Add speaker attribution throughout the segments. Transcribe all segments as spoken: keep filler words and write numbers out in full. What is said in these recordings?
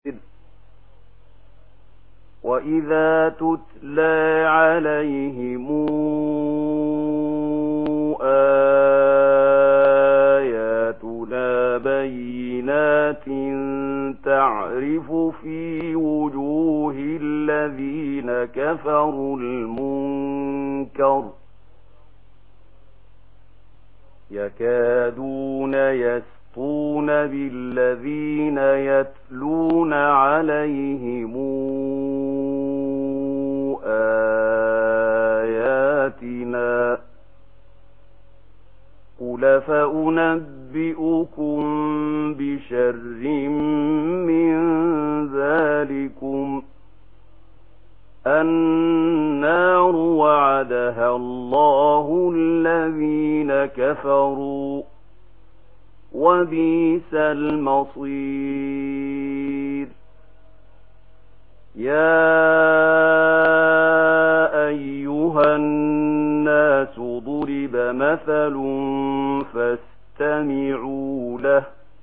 Speaker 1: وإذا تتلى عليهم آياتنا بينات تعرف في وجوه الذين كفروا المنكر يكادون يسطون بالذين يتلون عليهم آياتنا قل فأنبئكم بشر من ذلكم النار وعدها الله الذين كفروا وبئس المصير يا أيها الناس ضرب مثل فاستمعوا له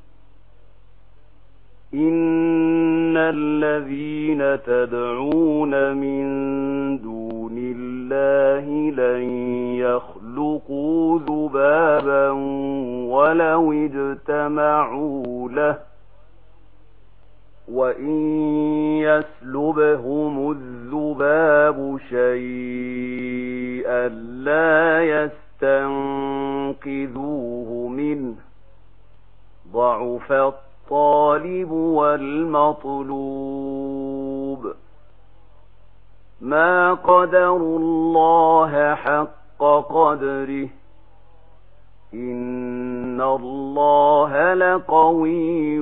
Speaker 1: إن الذين تدعون من دون الله لن يخلقوا ذبابا ولو اجتمعوا له وإن يسلبهم الذباب شيئا لا يستنقذوه منه ضعف الطالب والمطلوب ما قدروا الله حق قدره إن الله لقوي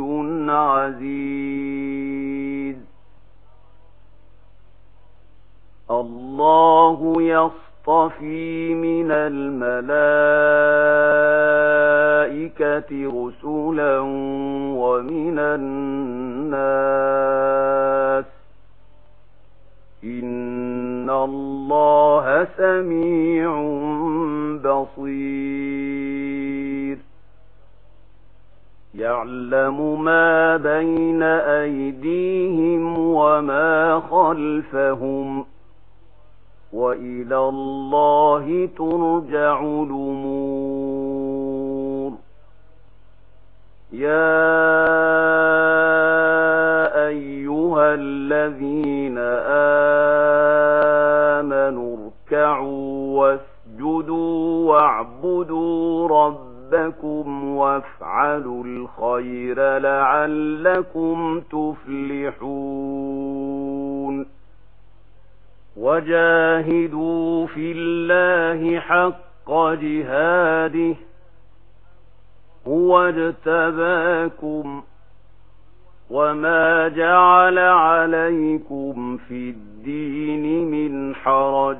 Speaker 1: عزيز الله يصطفي من الملائكة رسلا ومن الناس إن الله سميع بصير يعلم ما بين أيديهم وما خلفهم وإلى الله ترجع الأمور يا أيها الذين آمنوا اركعوا واسجدوا واعبدوا ربكم وافعلوا الخير لعلكم تفلحون وجاهدوا في الله حق جهاده هو اجتباكم وما جعل عليكم في الدين من حرج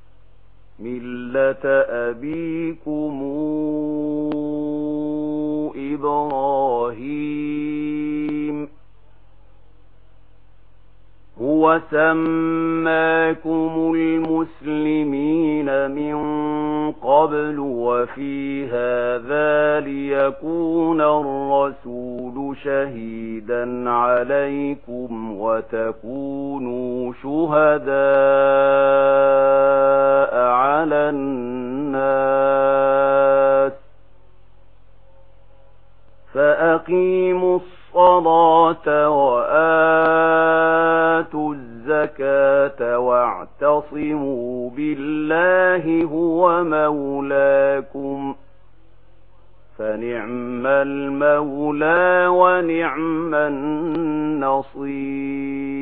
Speaker 1: ملة أبيكم إبراهيم هو سماكم المسلمين من قبل وفي هذا ليكون الرسول شهيدا عليكم وتكونوا شهداء على الناس فأقيموا الصلاة وآتوا الزكاة واعتصموا بالله هو مولاكم فنعم المولى ونعم النصير